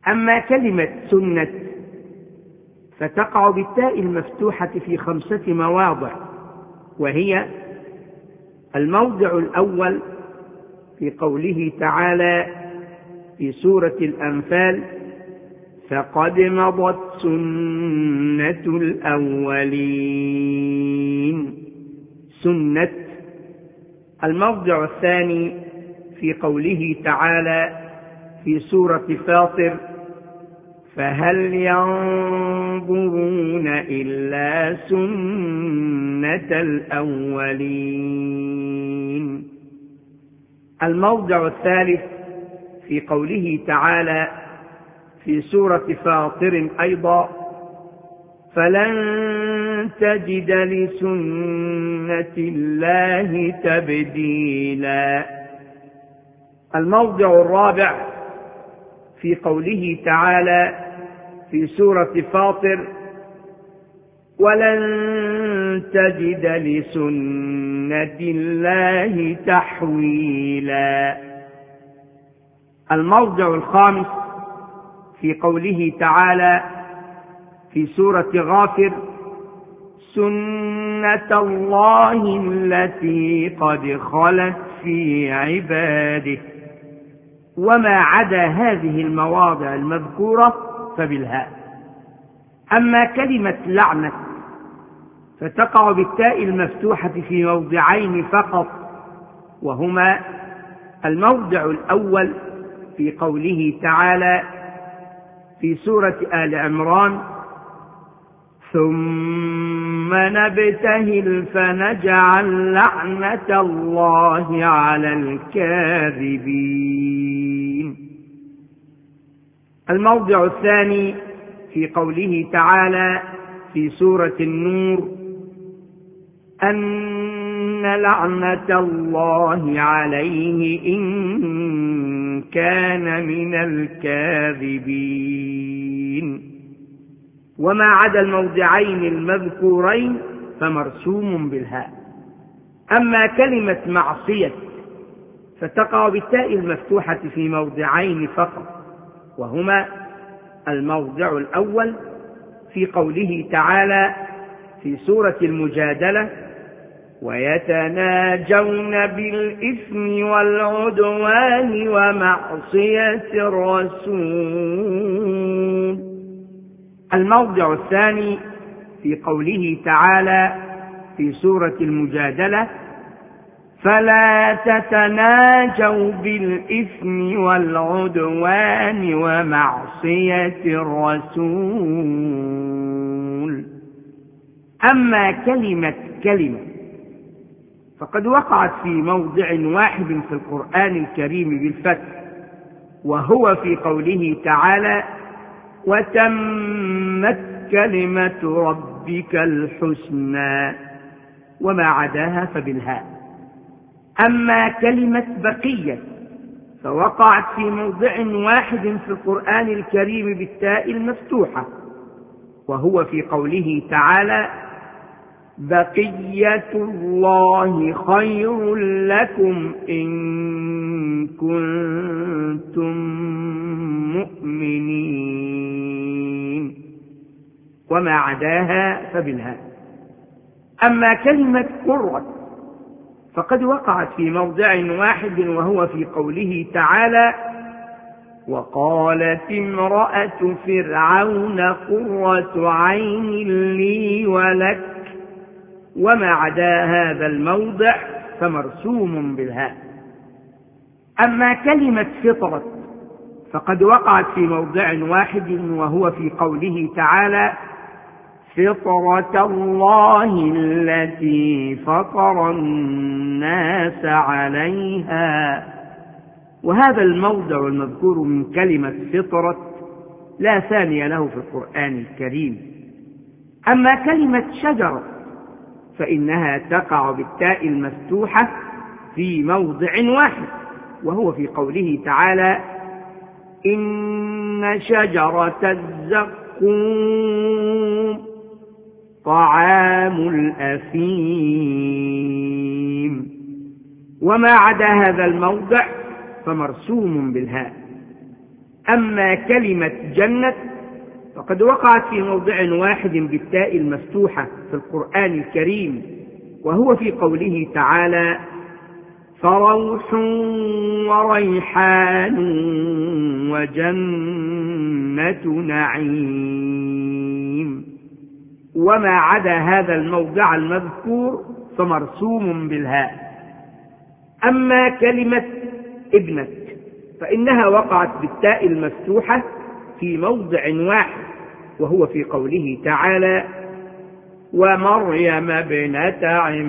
أما كلمة سنة فتقع بالتاء المفتوحة في 5 مواضع، وهي: الموضع الأول في قوله تعالى في سورة الأنفال: فقد مضت سنة الأولين، سنة. الموضع الثاني في قوله تعالى في سورة فاطر: فهل ينظرون إلا سنة الأولين. الموضع الثالث في قوله تعالى في سورة فاطر أيضا: فلن تجد لسنة الله تبديلا. الموضع الرابع في قوله تعالى في سورة فاطر: ولن تجد لسنة الله تحويلا. الموضع الخامس في قوله تعالى في سورة غافر: سنة الله التي قد خلت في عباده. وما عدا هذه المواضع المذكورة فبالهاء. أما كلمة لعنة فتقع بالتاء المفتوحة في موضعين فقط، وهما: الموضع الأول في قوله تعالى في سورة آل عمران: ثم نبتهل فنجعل لعنة الله على الكاذبين. الموضع الثاني في قوله تعالى في سورة النور: أن لعنة الله عليه إن كان من الكاذبين. وما عدا الموضعين المذكورين فمرسوم بالهاء. أما كلمة معصية فتقع بالتاء المفتوحة في موضعين فقط، وهما: الموضع الأول في قوله تعالى في سورة المجادلة: ويتناجون بالإثم والعدوان ومعصية الرسول. الموضع الثاني في قوله تعالى في سورة المجادلة: فلا تتناجوا بالإثم والعدوان ومعصية الرسول. أما كلمة فقد وقعت في موضع واحد في القرآن الكريم بالفتح، وهو في قوله تعالى: وتمت كلمة ربك الحسنى. وما عداها فبالهاء. أما كلمة بقية فوقعت في موضع واحد في القرآن الكريم بالتاء المفتوحة، وهو في قوله تعالى: بقية الله خير لكم إن كنتم مؤمنين. وما عداها فبالهاء. أما كلمة قرة فقد وقعت في موضع واحد، وهو في قوله تعالى: وقالت امرأة فرعون قرة عين لي ولك. وما عدا هذا الموضع فمرسوم بالهاء. أما كلمة فطرة فقد وقعت في موضع واحد، وهو في قوله تعالى: فطرة الله التي فطر الناس عليها. وهذا الموضع المذكور من كلمة فطرة لا ثاني له في القرآن الكريم. أما كلمة شجرة فإنها تقع بالتاء المفتوحة في موضع واحد، وهو في قوله تعالى: إن شجرة الزقوم طعام الأثيم. وما عدا هذا الموضع فمرسوم بالهاء. أما كلمة جنة فقد وقعت في موضع واحد بالتاء المفتوحة في القرآن الكريم، وهو في قوله تعالى: فروح وريحان وجنة نعيم. وما عدا هذا الموضع المذكور فمرسوم بالهاء. أما كلمة ابنة فإنها وقعت بالتاء المفتوحة في موضع واحد، وهو في قوله تعالى: ومريم ابنة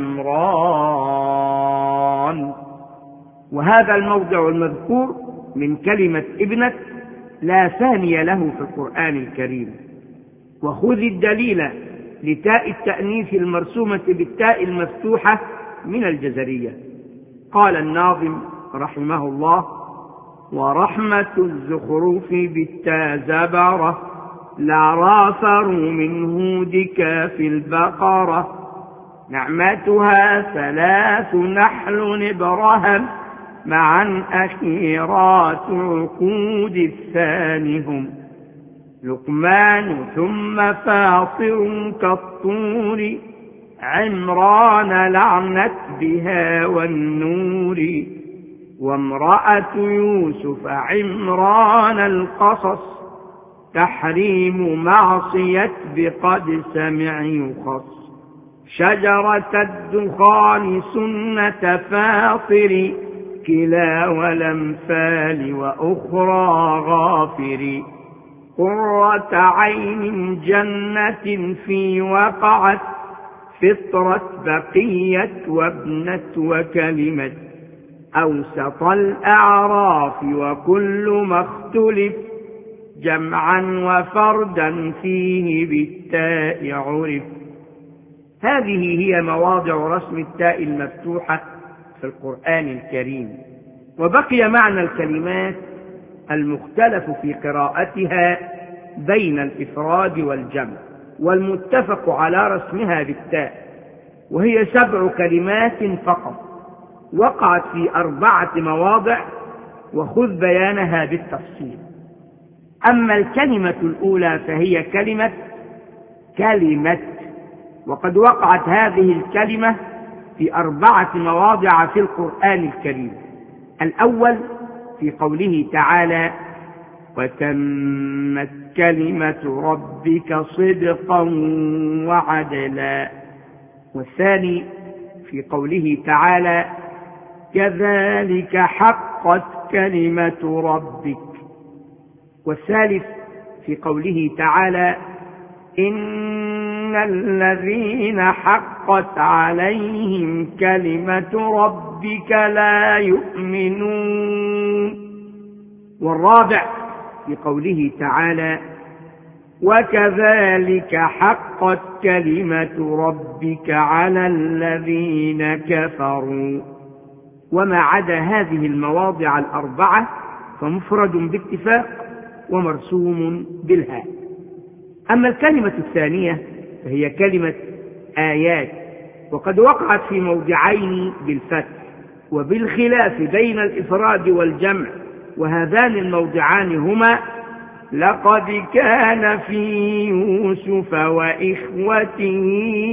عمران. وهذا الموضع المذكور من كلمة ابنة لا ثاني له في القرآن الكريم. وخذ الدليل لتاء التأنيث المرسومة بالتاء المفتوحة من الجزرية. قال الناظم رحمه الله: ورحمة الزخرف بالتاء زبرة لا رافر من هودك في البقرة نعمتها 3 نحل إبراهام معا أخيرات عقود الثاني هم لقمان ثم فاطر كالطور عمران لعنت بها والنور وامرأة يوسف عمران القصص تحريم معصية بقد سمع يخص شجرة الدخان سنة فاطر كلا والأمثال وأخرى غافر قرة عين جنة في وقعت فطرة بقية وابنة وكلمة أوسط الأعراف وكل ما اختلف جمعا وفردا فيه بالتاء عرف. هذه هي مواضع رسم التاء المفتوحة في القرآن الكريم. وبقي معنى الكلمات المختلف في قراءتها بين الإفراد والجمع، والمتفق على رسمها بالتاء، وهي 7 كلمات فقط وقعت في 4 مواضع، وخذ بيانها بالتفصيل. أما الكلمة الأولى فهي كلمة، وقد وقعت هذه الكلمة في 4 مواضع في القرآن الكريم. الأول في قوله تعالى: وتمت كلمة ربك صدقا وعدلا. والثاني في قوله تعالى: كذلك حقت كلمة ربك. والثالث في قوله تعالى: إن الذين حقت عليهم كلمة ربك لا يؤمنون. والرابع في قوله تعالى: وكذلك حقت كلمة ربك على الذين كفروا. وما عدا هذه المواضع 4 فمفرد باتفاق ومرسوم بالهاء. أما الكلمة الثانية فهي كلمة آيات، وقد وقعت في موضعين بالفتح وبالخلاف بين الإفراد والجمع، وهذان الموضعان هما: لقد كان في يوسف وإخوته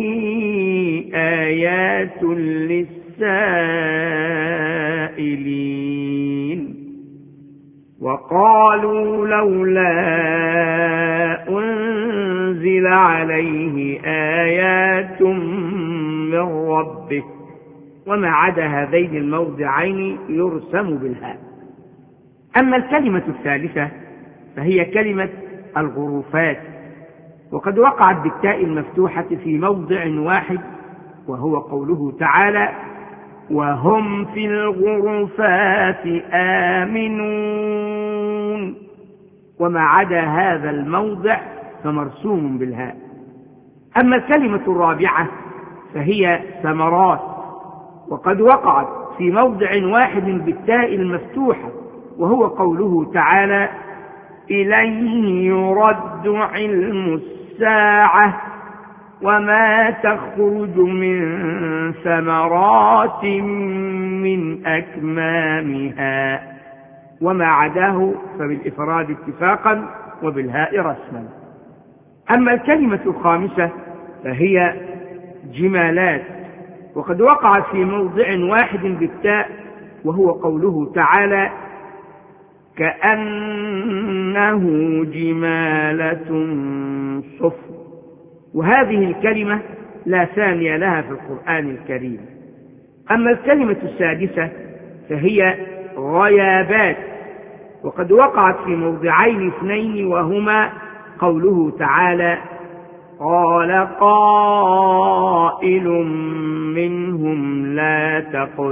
آيات للسائلين وقالوا لولا أنزل عليه آيات من ربه. وما عدا هذين الموضعين يرسم بالهاء. أما الكلمة الثالثة فهي كلمة الغرفات، وقد وقعت بالتاء المفتوحة في موضع واحد، وهو قوله تعالى: وهم في الغرفات آمنون. وما عدا هذا الموضع فمرسوم بالهاء. أما الكلمة الرابعة فهي ثمرات، وقد وقعت في موضع واحد بالتاء المفتوحة، وهو قوله تعالى: إليه يرد علم الساعة وما تخرج من ثمرات من أكمامها وما عداه فبالإفراد اتفاقا وبالهاء رسما. أما الكلمة الخامسة فهي جمالات، وقد وقعت في موضع واحد بالتاء، وهو قوله تعالى: كأنه جمالة صفر. وهذه الكلمة لا ثاني لها في القرآن الكريم. أما الكلمة السادسة فهي غيابات، وقد وقعت في موضعين اثنين، وهما قوله تعالى: قال قائل منهم لا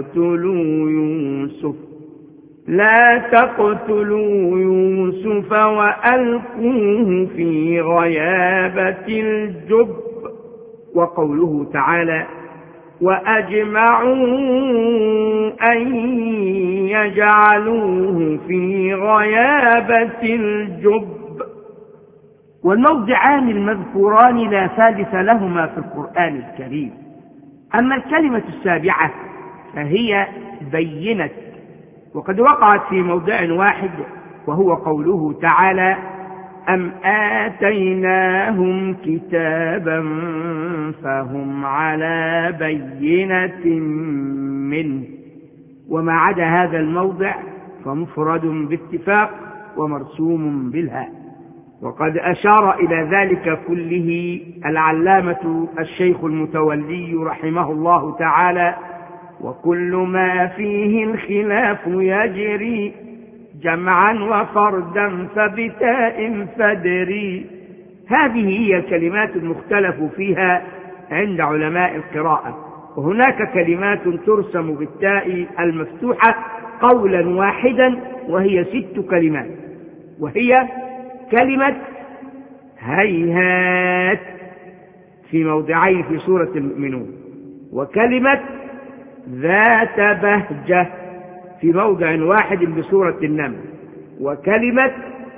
تقتلوا يوسف وألقوه في غيابة الجب. وقوله تعالى: وأجمعوا أن يجعلوه في غيابة الجب. والموضعان المذكوران لا ثالث لهما في القرآن الكريم. أما الكلمة السابعة فهي بينت، وقد وقعت في موضع واحد، وهو قوله تعالى: أم آتيناهم كتابا فهم على بينة منه. وما عدا هذا الموضع فمفرد باتفاق ومرسوم بالهاء. وقد أشار إلى ذلك كله العلامة الشيخ المتولي رحمه الله تعالى: وكل ما فيه الخلاف يجري جمعا وفردا فبتاء فدري. هذه هي كلمات مختلف فيها عند علماء القراءة. وهناك كلمات ترسم بالتاء المفتوحة قولا واحدا، وهي 6 كلمات، وهي كلمة هيهات في موضعين في سورة المؤمنون، وكلمة ذات بهجة في موضع واحد بسورة النمل، وكلمة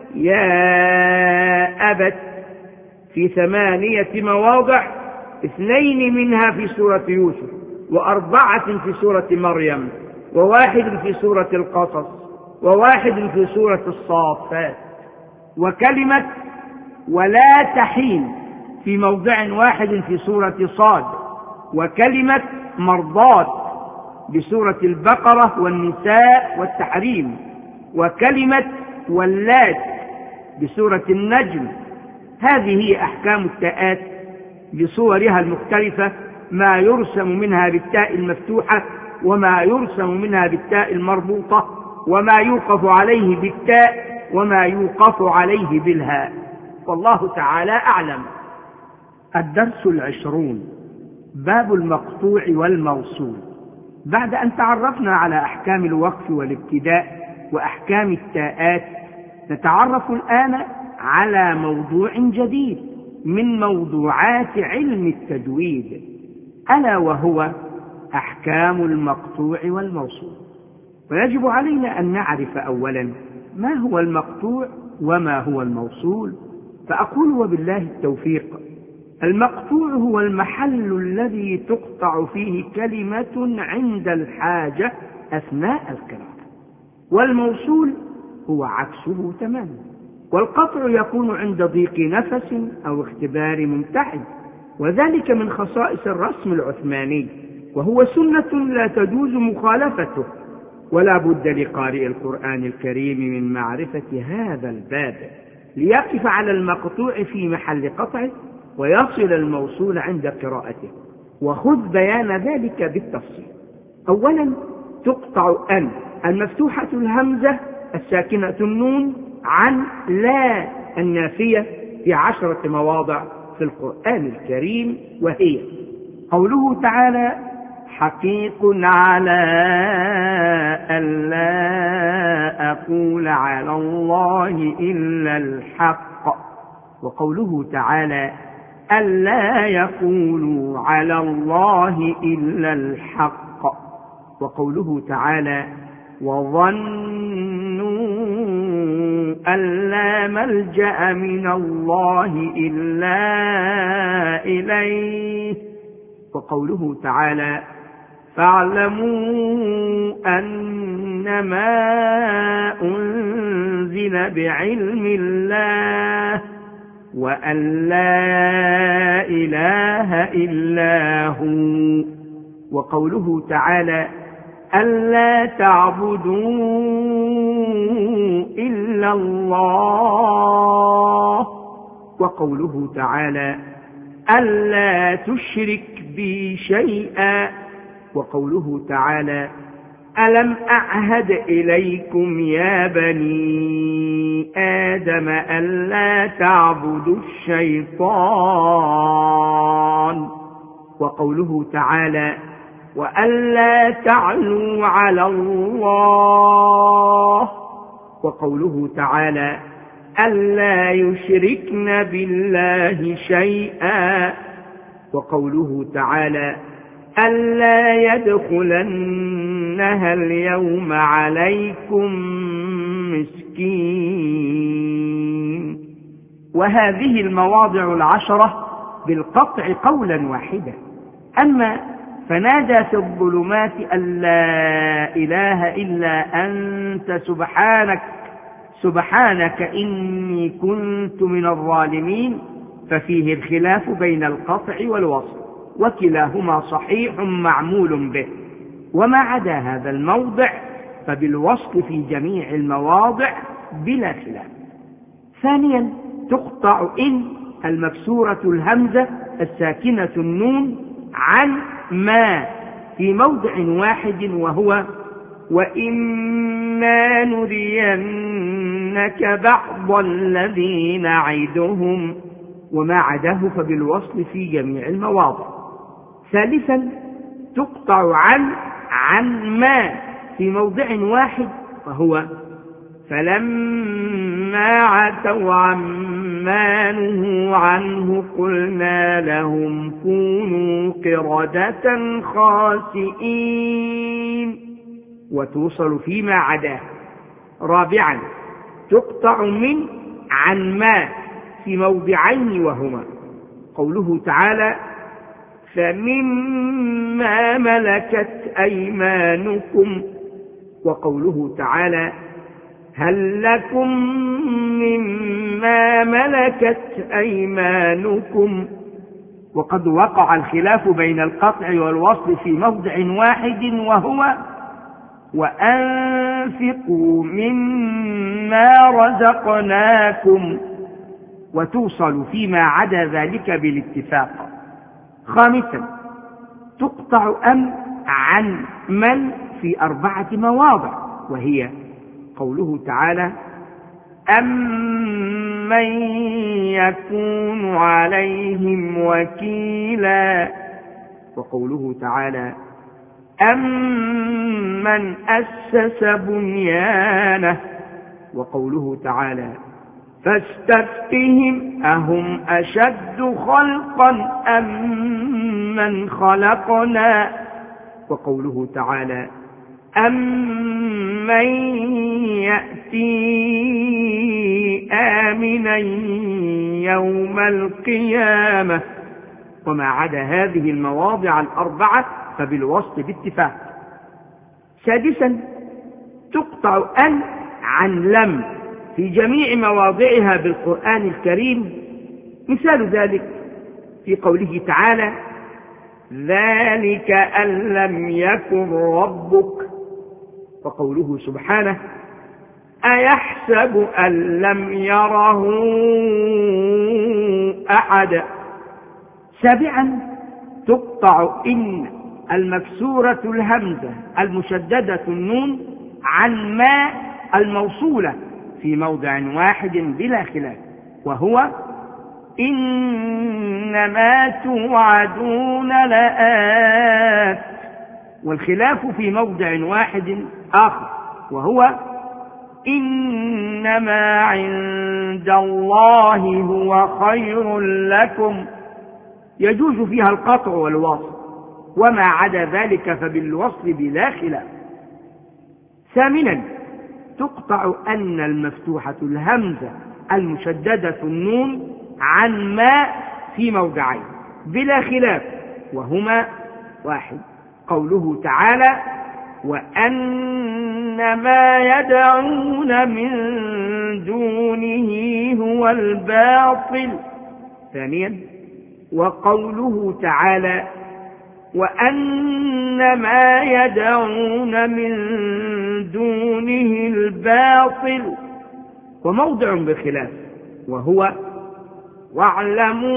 يا أبت في 8 مواضع، 2 منها في سورة يوسف، و4 في سورة مريم، و1 في سورة القصص، و1 في سورة الصافات. وكلمة ولا تحين في موضع واحد في سورة صاد، وكلمة مرضات بسورة البقرة والنساء والتحريم، وكلمة ولات بسورة النجم. هذه هي أحكام التاءات بصورها المختلفة، ما يرسم منها بالتاء المفتوحة، وما يرسم منها بالتاء المربوطة، وما يوقف عليه بالتاء، وما يوقف عليه بالهاء. والله تعالى أعلم. الدرس 20: باب المقطوع والموصول. بعد أن تعرفنا على أحكام الوقف والابتداء وأحكام التاءات، نتعرف الآن على موضوع جديد من موضوعات علم التجويد، ألا وهو أحكام المقطوع والموصول. ويجب علينا أن نعرف أولا ما هو المقطوع وما هو الموصول. فأقول وبالله التوفيق: المقطوع هو المحل الذي تقطع فيه كلمة عند الحاجة أثناء القراءة، والموصول هو عكسه تماما. والقطع يكون عند ضيق نفس أو اختبار ممتحن، وذلك من خصائص الرسم العثماني، وهو سنة لا تجوز مخالفته. ولا بد لقارئ القرآن الكريم من معرفة هذا الباب ليقف على المقطوع في محل قطعه، ويصل الموصول عند قراءته. وخذ بيان ذلك بالتفصيل. أولا، تقطع أن المفتوحة الهمزة الساكنة النون عن لا النافية في 10 مواضع في القرآن الكريم، وهي قوله تعالى: حقيق على ألا أقول على الله إلا الحق. وقوله تعالى: ألا يقولوا على الله إلا الحق. وقوله تعالى: وظنوا أن لا ملجأ من الله إلا إليه. وقوله تعالى: فاعلموا أنما أنزل بعلم الله وأن لا إله إلا هو. وقوله تعالى ألا تعبدوا إلا الله. وقوله تعالى ألا تشرك بي شيئا. وقوله تعالى ألم أعهد إليكم يا بني آدم ألا تعبدوا الشيطان. وقوله تعالى وألا تعلوا على الله. وقوله تعالى ألا يشركن بالله شيئا. وقوله تعالى ألا يدخلنها اليوم عليكم مسكين. وهذه المواضع 10 بالقطع قولا واحدا. أما فنادى في الظلمات أن لا إله إلا أنت سبحانك إني كنت من الظالمين، ففيه الخلاف بين القطع والوصل، وكلاهما صحيح معمول به. وما عدا هذا الموضع فبالوصل في جميع المواضع بلا خلاف. ثانيا تقطع إن المكسورة الهمزة الساكنة النون عن ما في موضع واحد، وهو وإما نرينك بعض الذي نعدهم. وما عداه فبالوصل في جميع المواضع. ثالثا تقطع عن ما في موضع واحد، وهو فلما عتوا عما نهوا عنه قلنا لهم كونوا قردة خاسئين. وتوصل فيما عداه. رابعا تقطع من عن ما في موضعين، وهما قوله تعالى فمما ملكت أيمانكم. وقوله تعالى هل لكم مما ملكت أيمانكم. وقد وقع الخلاف بين القطع والوصل في موضع واحد، وهو وأنفقوا مما رزقناكم. وتوصل فيما عدا ذلك بالاتفاق. خامسا تقطع عن من في 4 مواضع، وهي قوله تعالى أمن يكون عليهم وكيلا. وقوله تعالى أمن أسس بنيانه. وقوله تعالى فاستفتهم أهم أشد خلقا أم من خلقنا. وقوله تعالى أمن يأتي آمنا يوم القيامة. وما عدا هذه المواضع 4 فبالوصل باتفاق. سادسا تقطع عن لم في جميع مواضعها بالقرآن الكريم. مثال ذلك في قوله تعالى ذلك أن لم يكن ربك. وقوله سبحانه أيحسب أن لم يره أحد. سابعا تقطع إن المكسورة الهمزة المشددة النون عن ما الموصولة في موضع واحد بلا خلاف، وهو إنما توعدون لآت. والخلاف في موضع واحد آخر، وهو إنما عند الله هو خير لكم. يجوز فيها القطع والوصل، وما عدا ذلك فبالوصل بلا خلاف. ثامنا تقطع أن المفتوحة الهمزة المشددة النون عن ما في موضعين بلا خلاف، وهما 1 وقوله تعالى وأن ما يدعون من دونه هو الباطل. ثانيا وقوله تعالى وأن ما يدعون من دونه الباطل. وموضع بخلاف وهو واعلموا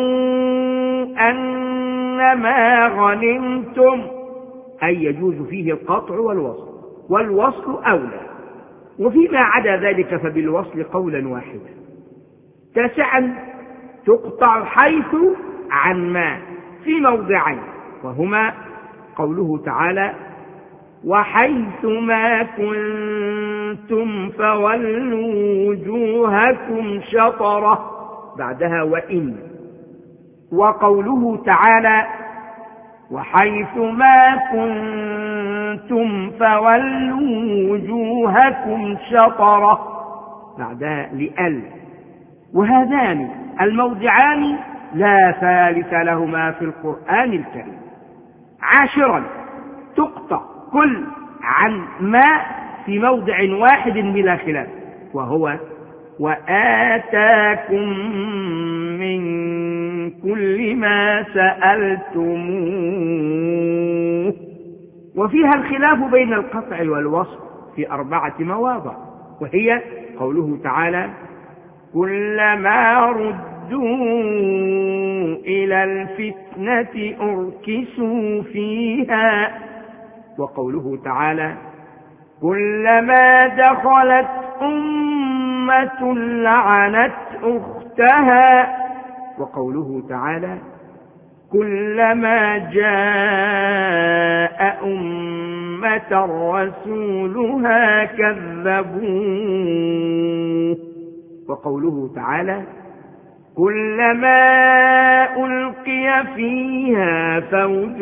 أنما غنمتم، أي يجوز فيه القطع والوصل أولى، وفيما عدا ذلك فبالوصل قولا واحدا. تاسعا تقطع حيث عن ما في موضعين، وهما قوله تعالى وحيث ما كنتم فولوا وجوهكم شطرة، بعدها وإن. وقوله تعالى وحيث ما كنتم فولوا وجوهكم شطرة، بعدها لأل. وهذان الموضعان لا ثالث لهما في القرآن الكريم. عاشرا تقطع كل عن ما في موضع واحد بلا خلاف، وهو وآتاكم من كل ما سألتموه. وفيها الخلاف بين القطع والوصل في 4 مواضع، وهي قوله تعالى كلما ردوا إلى الفتنة أركسوا فيها، وقوله تعالى كلما دخلت أمة لعنت أختها، وقوله تعالى كلما جاء أمة رسولها كذبوه، وقوله تعالى كلما ألقي فيها فوج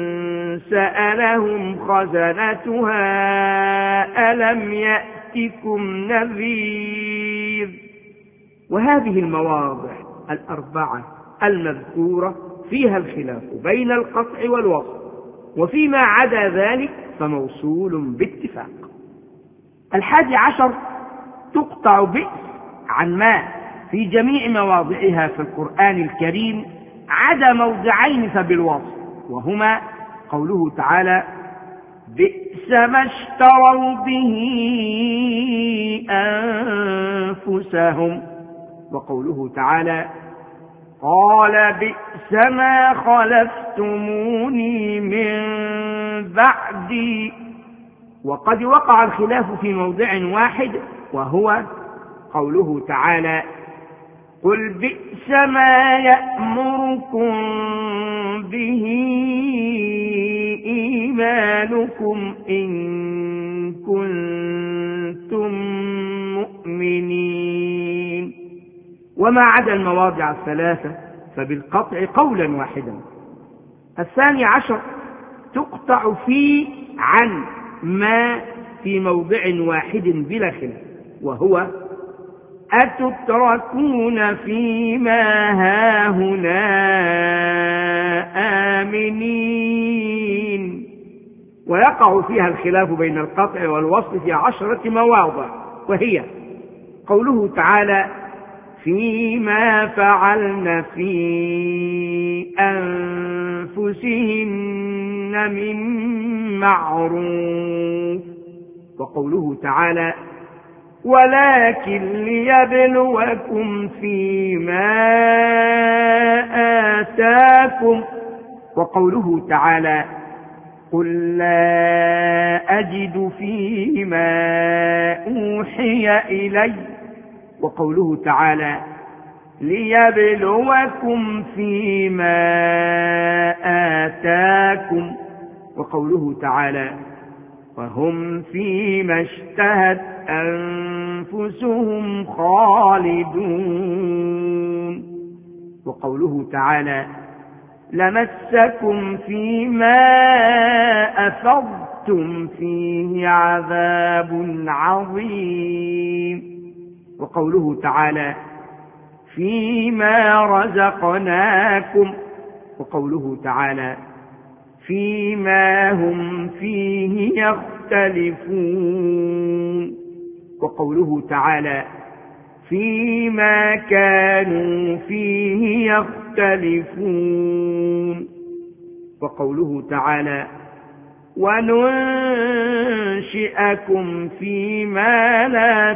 سألهم خزنتها ألم يأتكم نذير. وهذه المواضع 4 المذكورة فيها الخلاف بين القطع والوصل، وفيما عدا ذلك فموصول باتفاق. 11 تقطع بئس عن ما في جميع مواضعها في القرآن الكريم عدا موضعين فبالوصل، وهما قوله تعالى بئس ما اشتروا به أنفسهم، وقوله تعالى قال بئس ما خلفتموني من بعدي. وقد وقع الخلاف في موضع واحد، وهو قوله تعالى قل بئس ما يأمركم به إيمانكم إن كنتم مؤمنين. وما عدا المواضع 3 فبالقطع قولا واحدا. 12 تقطع في عن ما في موضع واحد بلا خلاف، وهو أتتركون فيما هاهنا آمنين. ويقع فيها الخلاف بين القطع والوصل في 10 مواضع، وهي قوله تعالى فيما فعلن في أنفسهن من معروف، وقوله تعالى ولكن ليبلوكم فيما آتاكم، وقوله تعالى قل لا أجد فيما أوحي إلي، وقوله تعالى ليبلوكم فيما آتاكم، وقوله تعالى وهم فيما اشتهت أنفسهم خالدون، وقوله تعالى لمسكم فيما أفضتم فيه عذاب عظيم، وقوله تعالى فيما رزقناكم، وقوله تعالى فيما هم فيه يختلفون. وقوله تعالى فيما كانوا فيه يختلفون. وقوله تعالى وننشئكم فيما لا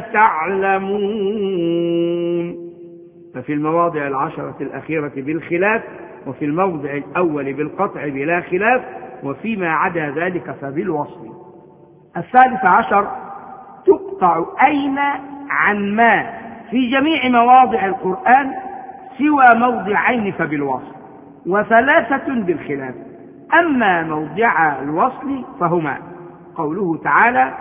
تعلمون. ففي المواضع 10 الأخيرة بالخلاف، وفي الموضع الأول بالقطع بلا خلاف، وفيما عدا ذلك فبالوصل. 13 تقطع أين عن ما في جميع مواضع القرآن سوى موضعين فبالوصل، و3 بالخلاف. أما موضع الوصل فهما قوله تعالى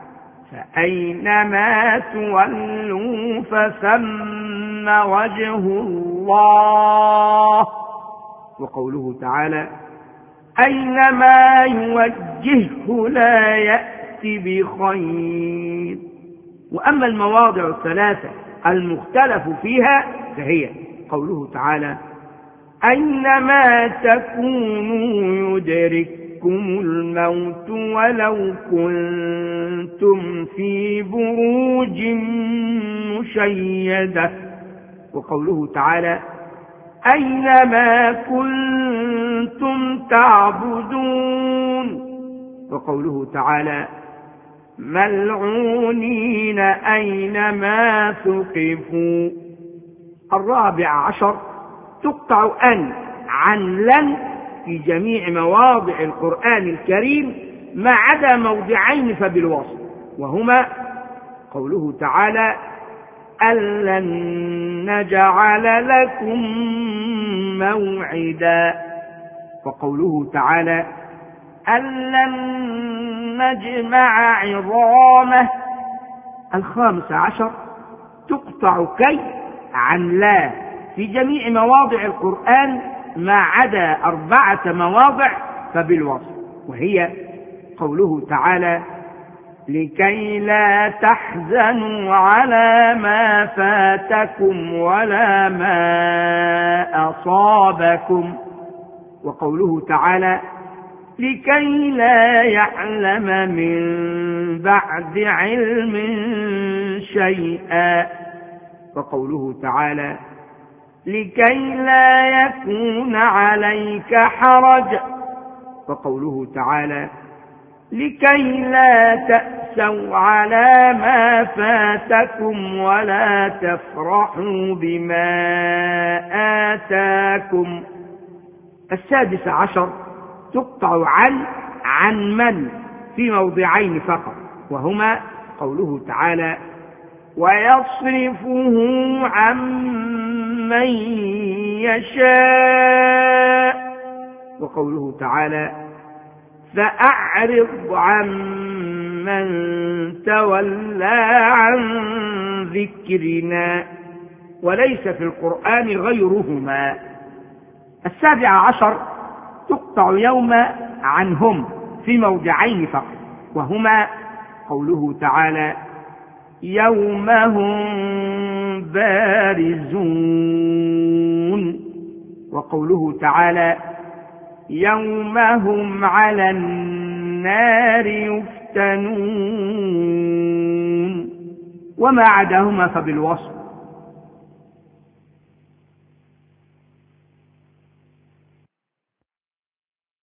فأينما تولوا فثم وجه الله، وقوله تعالى أينما يوجهه لا يأتي بخير. وأما المواضع 3 المختلف فيها فهي قوله تعالى أينما تكونوا يدرككم الموت ولو كنتم في بروج مشيدة. وقوله تعالى أينما كنتم تعبدون. وقوله تعالى ملعونين أينما ثقفوا. 14 تقطع أن عن لن في جميع مواضع القرآن الكريم ما عدا موضعين فبالوصل، وهما قوله تعالى ألن نجعل لكم موعدا. وقوله تعالى ألن نجمع عظامه. 15 تقطع كي عن لا في جميع مواضع القرآن ما عدا 4 مواضع فبالوصل، وهي قوله تعالى لكي لا تحزنوا على ما فاتكم ولا ما أصابكم. وقوله تعالى لكي لا يعلم من بعد علم شيئا. وقوله تعالى لكي لا يكون عليك حرج. وقوله تعالى لكي لا تأسوا على ما فاتكم ولا تفرحوا بما آتاكم. 16 تقطع عن من في موضعين فقط، وهما قوله تعالى ويصرفه عن من يشاء. وقوله تعالى فأعرض عن من تولى عن ذكرنا. وليس في القرآن غيرهما. 17 تقطع يوم عنهم في موضعين فقط، وهما قوله تعالى يوم هم بارزون. وقوله تعالى يوم هم على النار يفتنون. وما عداهما فبالوصف،